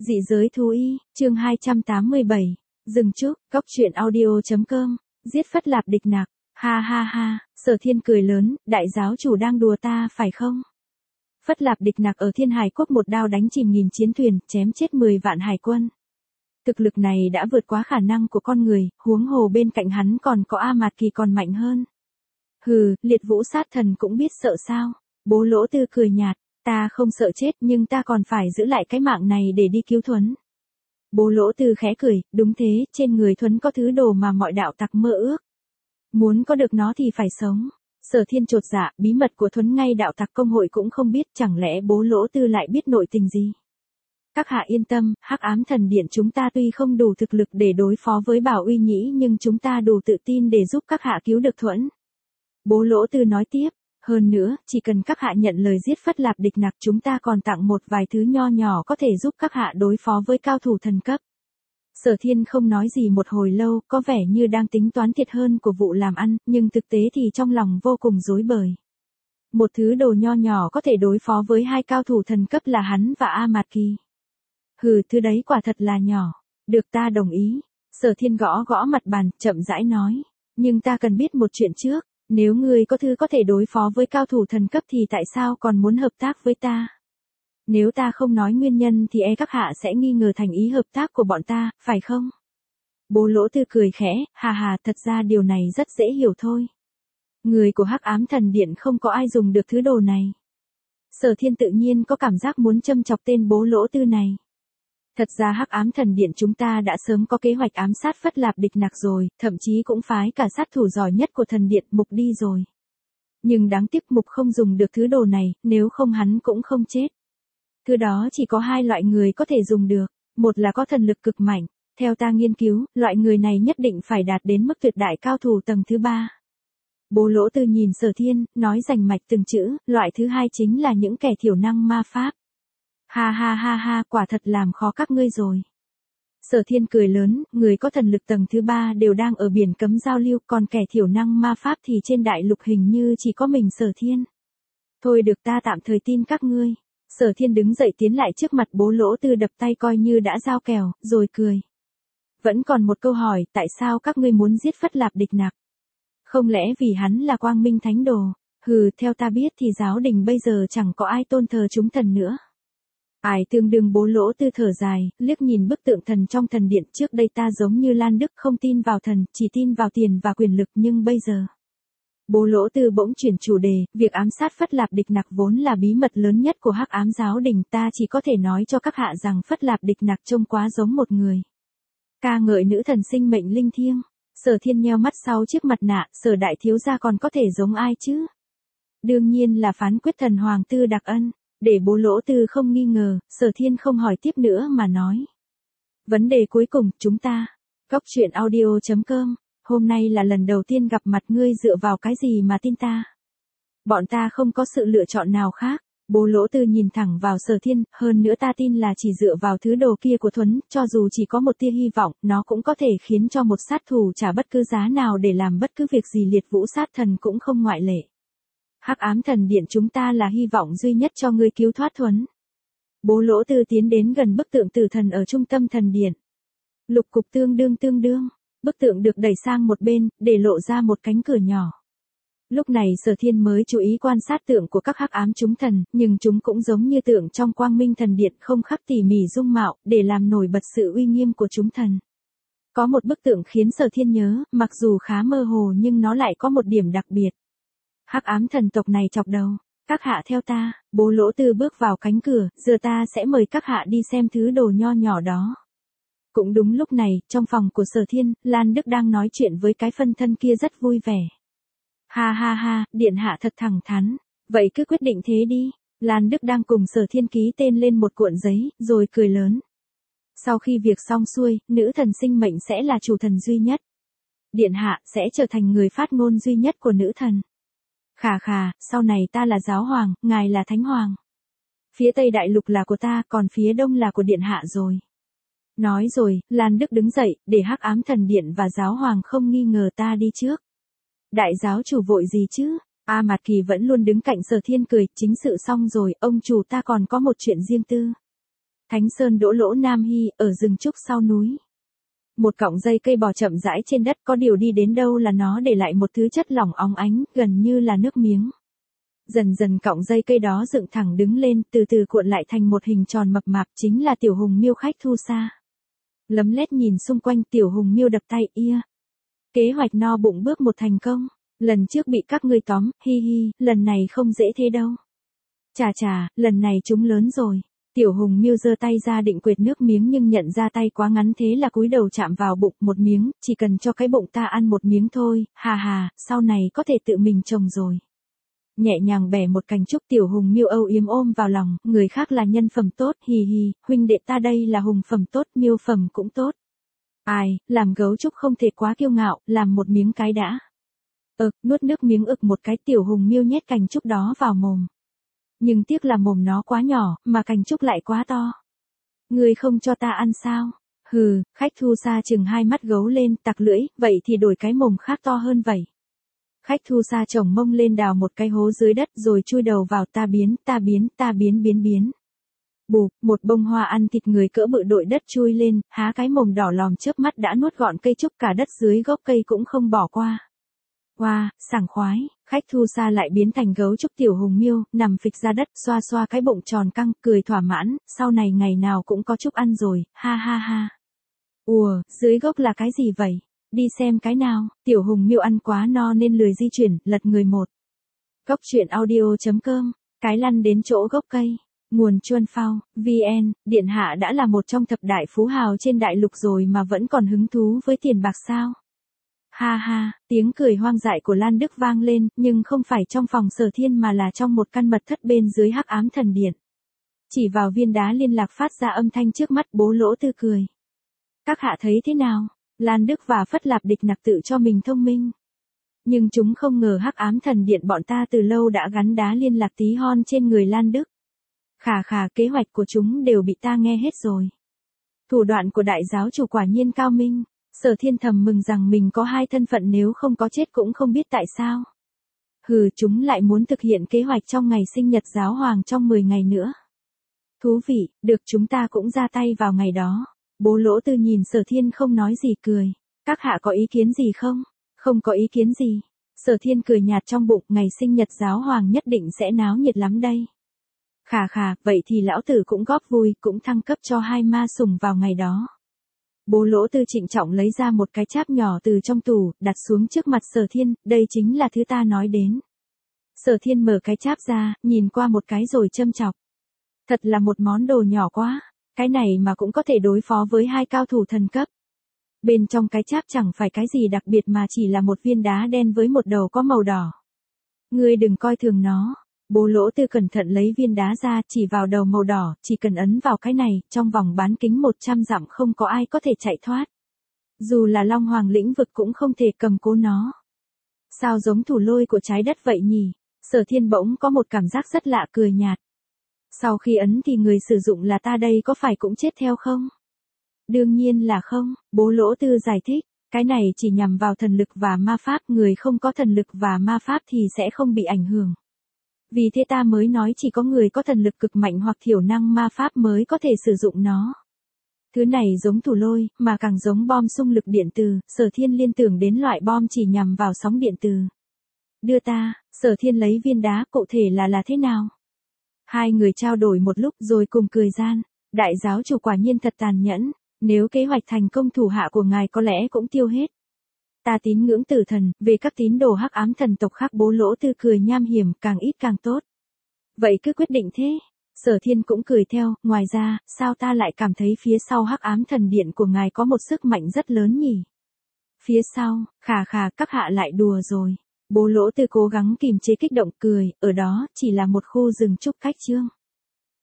Dị giới thú y, chương 287. Dừng chút, góc truyện audio.com, giết Phất Lạp Địch Nặc. Ha ha ha, Sở Thiên cười lớn, đại giáo chủ đang đùa ta phải không? Phất Lạp Địch Nặc ở Thiên Hải Quốc một đao đánh chìm nghìn chiến thuyền, chém chết 10 vạn hải quân. Thực lực này đã vượt quá khả năng của con người, huống hồ bên cạnh hắn còn có A Mạt Kỳ còn mạnh hơn. Hừ, Liệt Vũ Sát Thần cũng biết sợ sao? Bố Lỗ Tư cười nhạt, ta không sợ chết nhưng ta còn phải giữ lại cái mạng này để đi cứu Thuấn. Bố Lỗ Tư khẽ cười, đúng thế, trên người Thuấn có thứ đồ mà mọi đạo tặc mơ ước. Muốn có được nó thì phải sống. Sở Thiên chột dạ, bí mật của Thuấn ngay đạo tặc công hội cũng không biết, chẳng lẽ bố Lỗ Tư lại biết nội tình gì? Các hạ yên tâm, Hắc Ám Thần Điện chúng ta tuy không đủ thực lực để đối phó với Bảo Uy Nhĩ nhưng chúng ta đủ tự tin để giúp các hạ cứu được Thuẫn. Bố Lỗ Tư nói tiếp, hơn nữa, chỉ cần các hạ nhận lời giết Phất Lạp Địch Nặc chúng ta còn tặng một vài thứ nho nhỏ có thể giúp các hạ đối phó với cao thủ thần cấp. Sở Thiên không nói gì một hồi lâu, có vẻ như đang tính toán thiệt hơn của vụ làm ăn, nhưng thực tế thì trong lòng vô cùng rối bời. Một thứ đồ nho nhỏ có thể đối phó với hai cao thủ thần cấp là hắn và A Mạt Kỳ. Hừ, thứ đấy quả thật là nhỏ. Được, ta đồng ý. Sở Thiên gõ gõ mặt bàn, chậm rãi nói. Nhưng ta cần biết một chuyện trước. Nếu ngươi có thứ có thể đối phó với cao thủ thần cấp thì tại sao còn muốn hợp tác với ta? Nếu ta không nói nguyên nhân thì các hạ sẽ nghi ngờ thành ý hợp tác của bọn ta, phải không? Bố Lỗ Tư cười khẽ, hà hà, thật ra điều này rất dễ hiểu thôi. Người của Hắc Ám Thần Điện không có ai dùng được thứ đồ này. Sở Thiên tự nhiên có cảm giác muốn châm chọc tên bố Lỗ Tư này. Thật ra Hắc Ám Thần Điện chúng ta đã sớm có kế hoạch ám sát Phất Lạp Địch Nặc rồi, thậm chí cũng phái cả sát thủ giỏi nhất của thần điện Mục đi rồi. Nhưng đáng tiếc Mục không dùng được thứ đồ này, nếu không hắn cũng không chết. Thứ đó chỉ có hai loại người có thể dùng được, một là có thần lực cực mạnh, theo ta nghiên cứu, loại người này nhất định phải đạt đến mức tuyệt đại cao thủ tầng thứ 3. Bố Lỗ Tư nhìn Sở Thiên, nói rành mạch từng chữ, loại thứ hai chính là những kẻ thiểu năng ma pháp. Ha ha ha ha, quả thật làm khó các ngươi rồi. Sở Thiên cười lớn, người có thần lực tầng thứ 3 đều đang ở biển cấm giao lưu, còn kẻ thiểu năng ma pháp thì trên đại lục hình như chỉ có mình Sở Thiên. Thôi được, ta tạm thời tin các ngươi. Sở Thiên đứng dậy tiến lại trước mặt bố Lỗ Tư, đập tay coi như đã giao kèo, rồi cười. Vẫn còn một câu hỏi, tại sao các ngươi muốn giết Phất Lạp Địch Nặc? Không lẽ vì hắn là Quang Minh Thánh Đồ? Hừ, theo ta biết thì giáo đình bây giờ chẳng có ai tôn thờ chúng thần nữa. Ai tương đương bố Lỗ Tư thở dài, liếc nhìn bức tượng thần trong thần điện, trước đây ta giống như Lan Đức không tin vào thần, chỉ tin vào tiền và quyền lực, nhưng bây giờ. Bố Lỗ Tư bỗng chuyển chủ đề, việc ám sát Phất Lạp Địch Nặc vốn là bí mật lớn nhất của Hắc Ám giáo đình, ta chỉ có thể nói cho các hạ rằng Phất Lạp Địch Nặc trông quá giống một người. Ca ngợi nữ thần sinh mệnh linh thiêng. Sở Thiên nheo mắt sau chiếc mặt nạ, Sở đại thiếu gia còn có thể giống ai chứ? Đương nhiên là Phán Quyết Thần Hoàng Tư Đặc Ân. Để bố Lỗ Tư không nghi ngờ, Sở Thiên không hỏi tiếp nữa mà nói. Vấn đề cuối cùng, chúng ta. Góc truyện audio.com, hôm nay là lần đầu tiên gặp mặt ngươi, dựa vào cái gì mà tin ta? Bọn ta không có sự lựa chọn nào khác. Bố Lỗ Tư nhìn thẳng vào Sở Thiên, hơn nữa ta tin là chỉ dựa vào thứ đồ kia của Thuấn, cho dù chỉ có một tia hy vọng, nó cũng có thể khiến cho một sát thủ trả bất cứ giá nào để làm bất cứ việc gì, Liệt Vũ Sát Thần cũng không ngoại lệ. Hắc Ám Thần Điện chúng ta là hy vọng duy nhất cho ngươi cứu thoát Thuấn. Bố Lỗ Tư tiến đến gần bức tượng tử thần ở trung tâm thần điện. Lục cục tương đương, bức tượng được đẩy sang một bên, để lộ ra một cánh cửa nhỏ. Lúc này Sở Thiên mới chú ý quan sát tượng của các hắc ám chúng thần, nhưng chúng cũng giống như tượng trong Quang Minh Thần Điện, không khắc tỉ mỉ dung mạo, để làm nổi bật sự uy nghiêm của chúng thần. Có một bức tượng khiến Sở Thiên nhớ, mặc dù khá mơ hồ nhưng nó lại có một điểm đặc biệt. Hắc ám thần tộc này chọc đầu, các hạ theo ta. Bố Lỗ Tư bước vào cánh cửa, giờ ta sẽ mời các hạ đi xem thứ đồ nho nhỏ đó. Cũng đúng lúc này, trong phòng của Sở Thiên, Lan Đức đang nói chuyện với cái phân thân kia rất vui vẻ. Ha ha ha, điện hạ thật thẳng thắn, vậy cứ quyết định thế đi. Lan Đức đang cùng Sở Thiên ký tên lên một cuộn giấy, rồi cười lớn. Sau khi việc xong xuôi, nữ thần sinh mệnh sẽ là chủ thần duy nhất. Điện hạ sẽ trở thành người phát ngôn duy nhất của nữ thần. Khà khà, sau này ta là giáo hoàng, ngài là thánh hoàng. Phía Tây Đại Lục là của ta, còn phía Đông là của điện hạ rồi. Nói rồi, Lan Đức đứng dậy, để Hắc Ám Thần Điện và giáo hoàng không nghi ngờ ta đi trước. Đại giáo chủ vội gì chứ? A Mạt Kỳ vẫn luôn đứng cạnh Sở Thiên cười, chính sự xong rồi, ông chủ ta còn có một chuyện riêng tư. Thánh Sơn Đỗ Lỗ Nam Hy, ở rừng trúc sau núi. Một cọng dây cây bò chậm rãi trên đất, có điều đi đến đâu là nó để lại một thứ chất lỏng óng ánh, gần như là nước miếng. Dần dần cọng dây cây đó dựng thẳng đứng lên, từ từ cuộn lại thành một hình tròn mập mạp, chính là Tiểu Hùng Miêu khách thu xa. Lấm lét nhìn xung quanh, Tiểu Hùng Miêu đập tay, ia. Kế hoạch no bụng bước một thành công. Lần trước bị các ngươi tóm, hi hi, lần này không dễ thế đâu. Chà chà, lần này chúng lớn rồi. Tiểu Hùng Miêu giơ tay ra định quệt nước miếng nhưng nhận ra tay quá ngắn thế là cúi đầu chạm vào bụng một miếng, chỉ cần cho cái bụng ta ăn một miếng thôi, hà hà, sau này có thể tự mình trồng rồi. Nhẹ nhàng bẻ một cành trúc, Tiểu Hùng Miêu âu yếm ôm vào lòng, người khác là nhân phẩm tốt, hì hì, huynh đệ ta đây là hùng phẩm tốt, miêu phẩm cũng tốt. Ai, làm gấu trúc không thể quá kiêu ngạo, làm một miếng cái đã. Nuốt nước miếng ực một cái, Tiểu Hùng Miêu nhét cành trúc đó vào mồm. Nhưng tiếc là mồm nó quá nhỏ, mà cành trúc lại quá to. Ngươi không cho ta ăn sao? Hừ, khách thu xa chừng hai mắt gấu lên, tặc lưỡi, vậy thì đổi cái mồm khác to hơn vậy. Khách thu xa chồng mông lên đào một cái hố dưới đất rồi chui đầu vào, ta biến. Bụp, một bông hoa ăn thịt người cỡ bự đội đất chui lên, há cái mồm đỏ lòm chớp mắt đã nuốt gọn cây trúc, cả đất dưới gốc cây cũng không bỏ qua. Wow, sảng khoái, khách thu xa lại biến thành gấu trúc. Tiểu Hùng Miêu nằm phịch ra đất, xoa xoa cái bụng tròn căng, cười thỏa mãn, sau này ngày nào cũng có trúc ăn rồi, ha ha ha. Ùa, dưới gốc là cái gì vậy? Đi xem cái nào. Tiểu Hùng Miêu ăn quá no nên lười di chuyển, lật người một. Góc truyện audio.com, cái lăn đến chỗ gốc cây. Nguồn Chuan Phao, VN, điện hạ đã là một trong thập đại phú hào trên đại lục rồi mà vẫn còn hứng thú với tiền bạc sao? Ha ha, tiếng cười hoang dại của Lan Đức vang lên, nhưng không phải trong phòng Sở Thiên mà là trong một căn mật thất bên dưới Hắc Ám Thần Điện. Chỉ vào viên đá liên lạc phát ra âm thanh trước mắt, Bố Lỗ Tư cười. Các hạ thấy thế nào? Lan Đức và Phất Lạp Địch Nặc tự cho mình thông minh. Nhưng chúng không ngờ Hắc Ám Thần Điện bọn ta từ lâu đã gắn đá liên lạc tí hon trên người Lan Đức. Khà, kế hoạch của chúng đều bị ta nghe hết rồi. Thủ đoạn của đại giáo chủ quả nhiên cao minh. Sở Thiên thầm mừng rằng mình có hai thân phận, nếu không có chết cũng không biết tại sao. Hừ, chúng lại muốn thực hiện kế hoạch trong ngày sinh nhật giáo hoàng trong 10 ngày nữa. Thú vị, được, chúng ta cũng ra tay vào ngày đó. Bố Lỗ Tư nhìn Sở Thiên không nói gì, cười. Các hạ có ý kiến gì không? Không có ý kiến gì. Sở Thiên cười nhạt trong bụng, ngày sinh nhật giáo hoàng nhất định sẽ náo nhiệt lắm đây. Khà, vậy thì lão tử cũng góp vui, cũng thăng cấp cho hai ma sủng vào ngày đó. Bố Lỗ Tư trịnh trọng lấy ra một cái cháp nhỏ từ trong tủ, đặt xuống trước mặt Sở Thiên, đây chính là thứ ta nói đến. Sở Thiên mở cái cháp ra, nhìn qua một cái rồi châm chọc. Thật là một món đồ nhỏ quá, cái này mà cũng có thể đối phó với hai cao thủ thần cấp. Bên trong cái cháp chẳng phải cái gì đặc biệt mà chỉ là một viên đá đen với một đầu có màu đỏ. Ngươi đừng coi thường nó. Bố Lỗ Tư cẩn thận lấy viên đá ra, chỉ vào đầu màu đỏ, chỉ cần ấn vào cái này, trong vòng bán kính 100 dặm không có ai có thể chạy thoát. Dù là Long Hoàng lĩnh vực cũng không thể cầm cố nó. Sao giống thủ lôi của trái đất vậy nhỉ? Sở Thiên bỗng có một cảm giác rất lạ, cười nhạt. Sau khi ấn thì người sử dụng là ta đây có phải cũng chết theo không? Đương nhiên là không, Bố Lỗ Tư giải thích. Cái này chỉ nhằm vào thần lực và ma pháp, người không có thần lực và ma pháp thì sẽ không bị ảnh hưởng. Vì thế ta mới nói chỉ có người có thần lực cực mạnh hoặc thiểu năng ma pháp mới có thể sử dụng nó. Thứ này giống thủ lôi, mà càng giống bom xung lực điện từ. Sở Thiên liên tưởng đến loại bom chỉ nhằm vào sóng điện từ. Đưa ta, Sở Thiên lấy viên đá, cụ thể là thế nào? Hai người trao đổi một lúc rồi cùng cười gian. Đại giáo chủ quả nhiên thật tàn nhẫn, nếu kế hoạch thành công thủ hạ của ngài có lẽ cũng tiêu hết. Ta tín ngưỡng tử thần, về các tín đồ Hắc Ám thần tộc khác. Bố Lỗ Tư cười nham hiểm, càng ít càng tốt. Vậy cứ quyết định thế. Sở Thiên cũng cười theo, ngoài ra, sao ta lại cảm thấy phía sau Hắc Ám thần điện của ngài có một sức mạnh rất lớn nhỉ? Phía sau, khà, các hạ lại đùa rồi. Bố Lỗ Tư cố gắng kìm chế kích động, cười, ở đó chỉ là một khu rừng trúc cách chương.